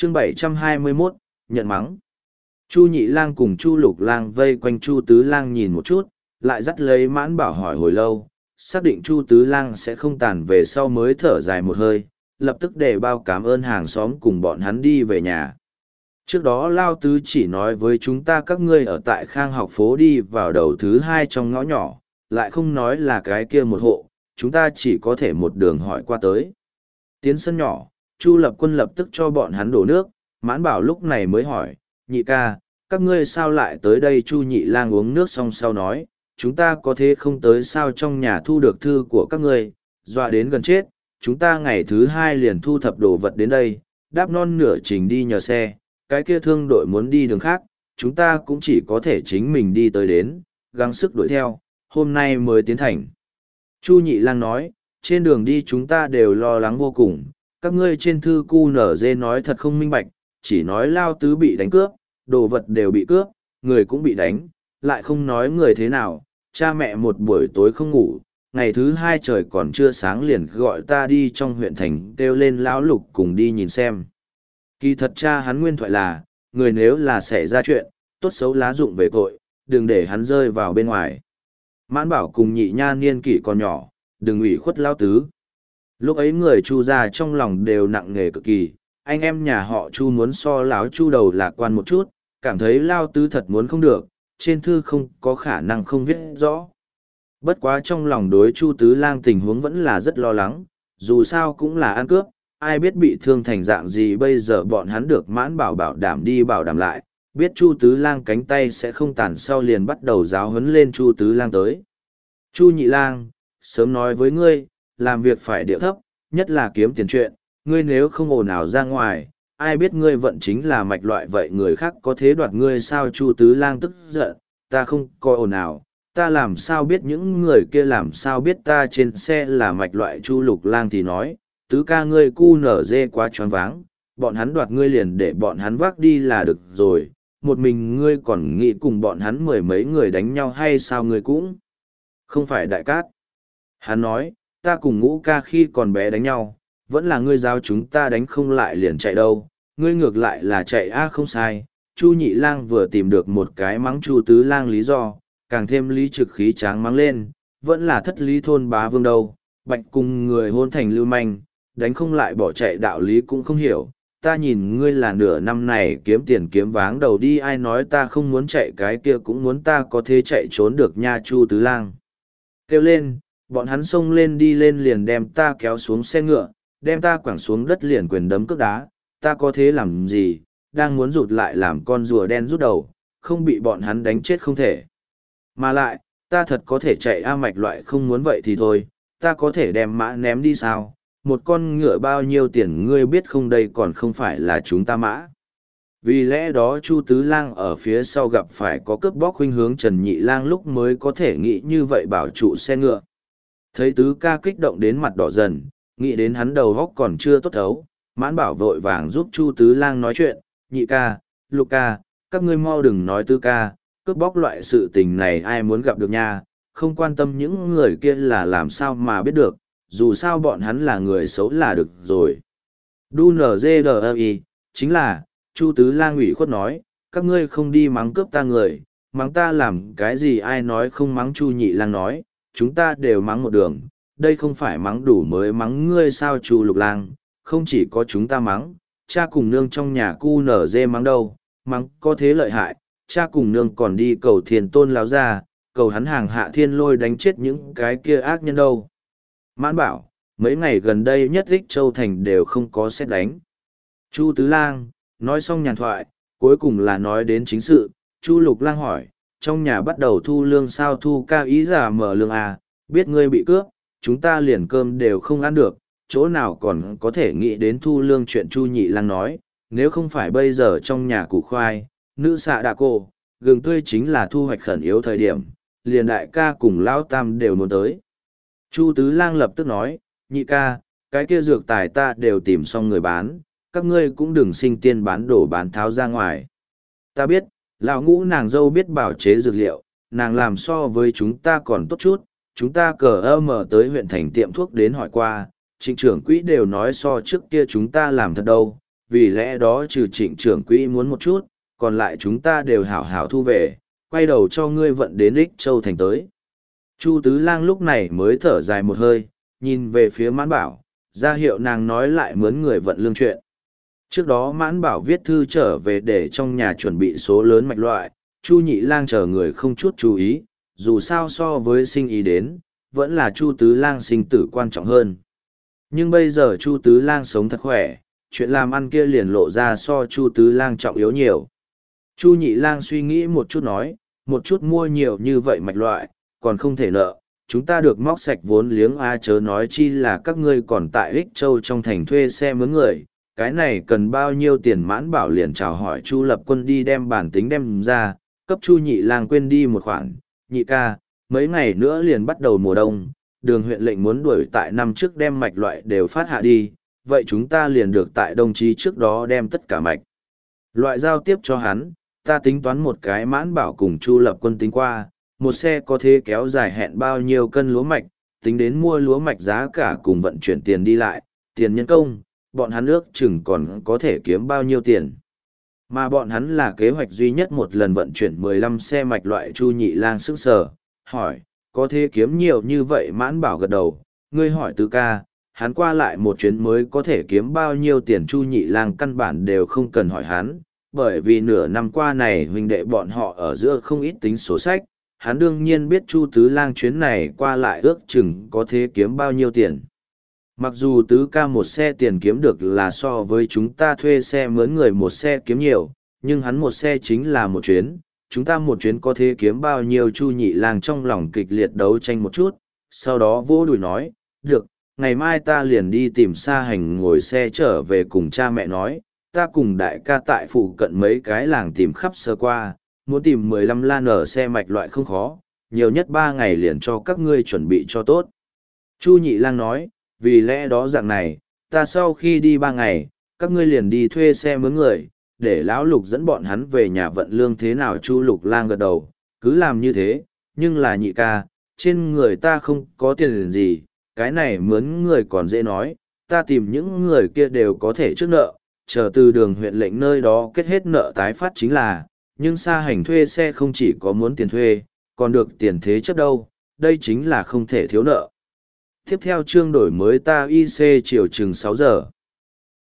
Chương 721, nhận mắng. Chu Nhị Lang cùng Chu Lục Lang vây quanh Chu Tứ Lang nhìn một chút, lại dắt lấy Mãn Bảo hỏi hồi lâu, xác định Chu Tứ Lang sẽ không tàn về sau mới thở dài một hơi, lập tức để bao cảm ơn hàng xóm cùng bọn hắn đi về nhà. Trước đó Lao Tứ chỉ nói với chúng ta các ngươi ở tại Khang Học phố đi vào đầu thứ hai trong ngõ nhỏ, lại không nói là cái kia một hộ, chúng ta chỉ có thể một đường hỏi qua tới. Tiến sân nhỏ, Chu Lập Quân lập tức cho bọn hắn đổ nước, Mãn Bảo lúc này mới hỏi, nhị ca, các ngươi sao lại tới đây? Chu Nhị Lang uống nước xong sau nói, chúng ta có thế không tới sao trong nhà thu được thư của các ngươi, dọa đến gần chết, chúng ta ngày thứ hai liền thu thập đồ vật đến đây, đáp non nửa trình đi nhờ xe, cái kia thương đội muốn đi đường khác, chúng ta cũng chỉ có thể chính mình đi tới đến, gắng sức đuổi theo, hôm nay mới tiến thành. Chu Nhị Lang nói, trên đường đi chúng ta đều lo lắng vô cùng, các ngươi trên thư QNZ nói thật không minh bạch, chỉ nói Lao Tứ bị đánh cướp, đồ vật đều bị cướp, người cũng bị đánh, lại không nói người thế nào, cha mẹ một buổi tối không ngủ, ngày thứ hai trời còn chưa sáng liền gọi ta đi trong huyện thành kêu lên Lão Lục cùng đi nhìn xem. Kỳ thật cha hắn nguyên thoại là, người nếu là xảy ra chuyện, tốt xấu lá dụng về cội, đừng để hắn rơi vào bên ngoài. Mãn Bảo cùng Nhị Nha niên kỷ còn nhỏ, đừng ủy khuất Lão Tứ. Lúc ấy người Chu gia trong lòng đều nặng nề cực kỳ, anh em nhà họ Chu muốn so Lão Chu đầu lạc quan một chút, cảm thấy Lao Tứ thật muốn không được, trên thư không có khả năng không viết rõ. Bất quá trong lòng đối Chu Tứ Lang tình huống vẫn là rất lo lắng, dù sao cũng là ăn cướp, ai biết bị thương thành dạng gì. Bây giờ bọn hắn được Mãn Bảo bảo đảm đi bảo đảm lại, biết Chu Tứ Lang cánh tay sẽ không tàn, sau liền bắt đầu giáo huấn lên Chu Tứ Lang tới. Chu Nhị Lang, sớm nói với ngươi, làm việc phải điệu thấp, nhất là kiếm tiền chuyện, ngươi nếu không ồn ào ra ngoài, ai biết ngươi vận chính là mạch loại vậy, người khác có thế đoạt ngươi sao? Chu Tứ Lang tức giận, ta không coi ồn ào, ta làm sao biết những người kia làm sao biết ta trên xe là mạch loại? Chu Lục Lang thì nói, Tứ ca ngươi cu nở dê quá choáng váng, bọn hắn đoạt ngươi liền để bọn hắn vác đi là được rồi, một mình ngươi còn nghĩ cùng bọn hắn mười mấy người đánh nhau hay sao? Ngươi cũng không phải đại cát. Hắn nói, ta cùng Ngũ ca khi còn bé đánh nhau, vẫn là ngươi giáo chúng ta đánh không lại liền chạy đâu, ngươi ngược lại là chạy a. Không sai. Chu Nhị Lang vừa tìm được một cái mắng Chu Tứ Lang lý do, càng thêm lý trực khí tráng mắng lên, vẫn là thất lý thôn bá vương đâu, bạch cùng người hôn thành lưu manh, đánh không lại bỏ chạy đạo lý cũng không hiểu. Ta nhìn ngươi là nửa năm này kiếm tiền kiếm váng đầu đi, ai nói ta không muốn chạy, cái kia cũng muốn ta có thế chạy trốn được nha. Chu Tứ Lang kêu lên, bọn hắn xông lên đi lên liền đem ta kéo xuống xe ngựa, đem ta quẳng xuống đất liền quyền đấm cước đá, ta có thế làm gì, đang muốn rụt lại làm con rùa đen rút đầu, không bị bọn hắn đánh chết không thể. Mà lại, ta thật có thể chạy a. Mạch loại không muốn vậy thì thôi, ta có thể đem mã ném đi sao? Một con ngựa bao nhiêu tiền ngươi biết không? Đây còn không phải là chúng ta mã. Vì lẽ đó Chu Tứ Lang ở phía sau gặp phải có cướp bóc khuynh hướng, Trần Nhị Lang lúc mới có thể nghĩ như vậy bảo trụ xe ngựa. Thấy Tứ ca kích động đến mặt đỏ dần, nghĩ đến hắn đầu góc còn chưa tốt thấu, Mãn Bảo vội vàng giúp Chu Tứ Lang nói chuyện, Nhị ca, Lục ca, các ngươi mau đừng nói Tứ ca, cướp bóc loại sự tình này ai muốn gặp được nha, không quan tâm những người kia là làm sao mà biết được, dù sao bọn hắn là người xấu là được rồi. Đu NGDI, chính là, Chu Tứ Lang ủy khuất nói, các ngươi không đi mắng cướp ta người, mắng ta làm cái gì? Ai nói không mắng? Chu Nhị Lang nói, chúng ta đều mắng một đường, đây không phải mắng đủ mới mắng ngươi sao? Chu Lục Lang, không chỉ có chúng ta mắng, cha cùng nương trong nhà QNZ mắng đâu, mắng có thế lợi hại, cha cùng nương còn đi cầu Thiền Tôn láo ra, cầu hắn hàng hạ thiên lôi đánh chết những cái kia ác nhân đâu. Mãn Bảo, mấy ngày gần đây nhất Ích Châu Thành đều không có xét đánh. Chu Tứ Lang, nói xong nhàn thoại, cuối cùng là nói đến chính sự. Chu Lục Lang hỏi, trong nhà bắt đầu thu lương sao? Thu ca ý giả mở lương à, biết ngươi bị cướp, chúng ta liền cơm đều không ăn được, chỗ nào còn có thể nghĩ đến thu lương chuyện? Chu Nhị Lang nói, nếu không phải bây giờ trong nhà củ khoai, nữ xạ đạ cô, gừng tươi chính là thu hoạch khẩn yếu thời điểm, liền đại ca cùng lão tam đều muốn tới. Chu Tứ Lang lập tức nói, Nhị ca, cái kia dược tài ta đều tìm xong người bán, các ngươi cũng đừng sinh tiên bán đổ bán tháo ra ngoài. Ta biết, lão Ngũ nàng dâu biết bảo chế dược liệu, nàng làm so với chúng ta còn tốt chút, chúng ta mở tới huyện thành tiệm thuốc đến hỏi qua, trịnh trưởng quỹ đều nói so trước kia chúng ta làm thật đâu, vì lẽ đó trừ Trịnh trưởng quỹ muốn một chút, còn lại chúng ta đều hảo hảo thu về, quay đầu cho ngươi vận đến Ích Châu thành tới. Chu Tứ Lang lúc này mới thở dài một hơi, nhìn về phía Mãn Bảo, ra hiệu nàng nói lại mướn người vận lương chuyện. Trước đó Mãn Bảo viết thư trở về để trong nhà chuẩn bị số lớn mạch loại, Chu Nhị Lang chờ người không chút chú ý, dù sao so với sinh ý đến, vẫn là Chu Tứ Lang sinh tử quan trọng hơn. Nhưng bây giờ Chu Tứ Lang sống thật khỏe, chuyện làm ăn kia liền lộ ra so Chu Tứ Lang trọng yếu nhiều. Chu Nhị Lang suy nghĩ một chút nói, một chút mua nhiều như vậy mạch loại, còn không thể nợ, chúng ta được móc sạch vốn liếng chớ nói chi là các ngươi còn tại Ích Châu trong thành thuê xe mướn người, cái này cần bao nhiêu tiền. Mãn Bảo liền chào hỏi Chu Lập Quân đi đem bản tính đem ra, cấp Chu Nhị Lang quên đi một khoản. Nhị ca, mấy ngày nữa liền bắt đầu mùa đông, đường huyện lệnh muốn đuổi tại năm trước đem mạch loại đều phát hạ đi, vậy chúng ta liền được tại đồng chí trước đó đem tất cả mạch loại giao tiếp cho hắn. Ta tính toán một cái. Mãn Bảo cùng Chu Lập Quân tính qua, một xe có thể kéo dài hẹn bao nhiêu cân lúa mạch, tính đến mua lúa mạch giá cả cùng vận chuyển tiền đi lại, tiền nhân công, bọn hắn ước chừng còn có thể kiếm bao nhiêu tiền. Mà bọn hắn là kế hoạch duy nhất một lần vận chuyển 15 xe mạch loại. Chu Nhị Lang sững sờ, hỏi, có thể kiếm nhiều như vậy? Mãn Bảo gật đầu, ngươi hỏi Tứ ca, hắn qua lại một chuyến mới có thể kiếm bao nhiêu tiền? Chu Nhị Lang căn bản đều không cần hỏi hắn, bởi vì nửa năm qua này huynh đệ bọn họ ở giữa không ít tính sổ sách, hắn đương nhiên biết Chu Tứ Lang chuyến này qua lại ước chừng có thể kiếm bao nhiêu tiền. Mặc dù Tứ ca một xe tiền kiếm được là so với chúng ta thuê xe mướn người một xe kiếm nhiều, nhưng hắn một xe chính là một chuyến, chúng ta một chuyến có thể kiếm bao nhiêu? Chu Nhị Lang trong lòng kịch liệt đấu tranh một chút, sau đó vỗ đùi nói, được, ngày mai ta liền đi tìm Sa Hành ngồi xe trở về cùng cha mẹ nói, ta cùng đại ca tại phụ cận mấy cái làng tìm khắp sơ qua, muốn tìm 15 lan ở xe mạch loại không khó, nhiều nhất 3 ngày liền cho các ngươi chuẩn bị cho tốt. Chu Nhị Lang nói, vì lẽ đó dạng này, ta sau khi đi 3 ngày, các ngươi liền đi thuê xe mướn người, để lão Lục dẫn bọn hắn về nhà vận lương. Thế nào? Chu Lục Lang gật đầu, cứ làm như thế, nhưng là Nhị ca, trên người ta không có tiền gì, cái này mướn người còn dễ nói, ta tìm những người kia đều có thể trước nợ, chờ từ đường huyện lệnh nơi đó kết hết nợ tái phát chính là. Nhưng Sa Hành thuê xe không chỉ có muốn tiền thuê, còn được tiền thế chấp đâu, đây chính là không thể thiếu nợ. Tiếp theo chương đổi mới ta IC chiều chừng 6 giờ.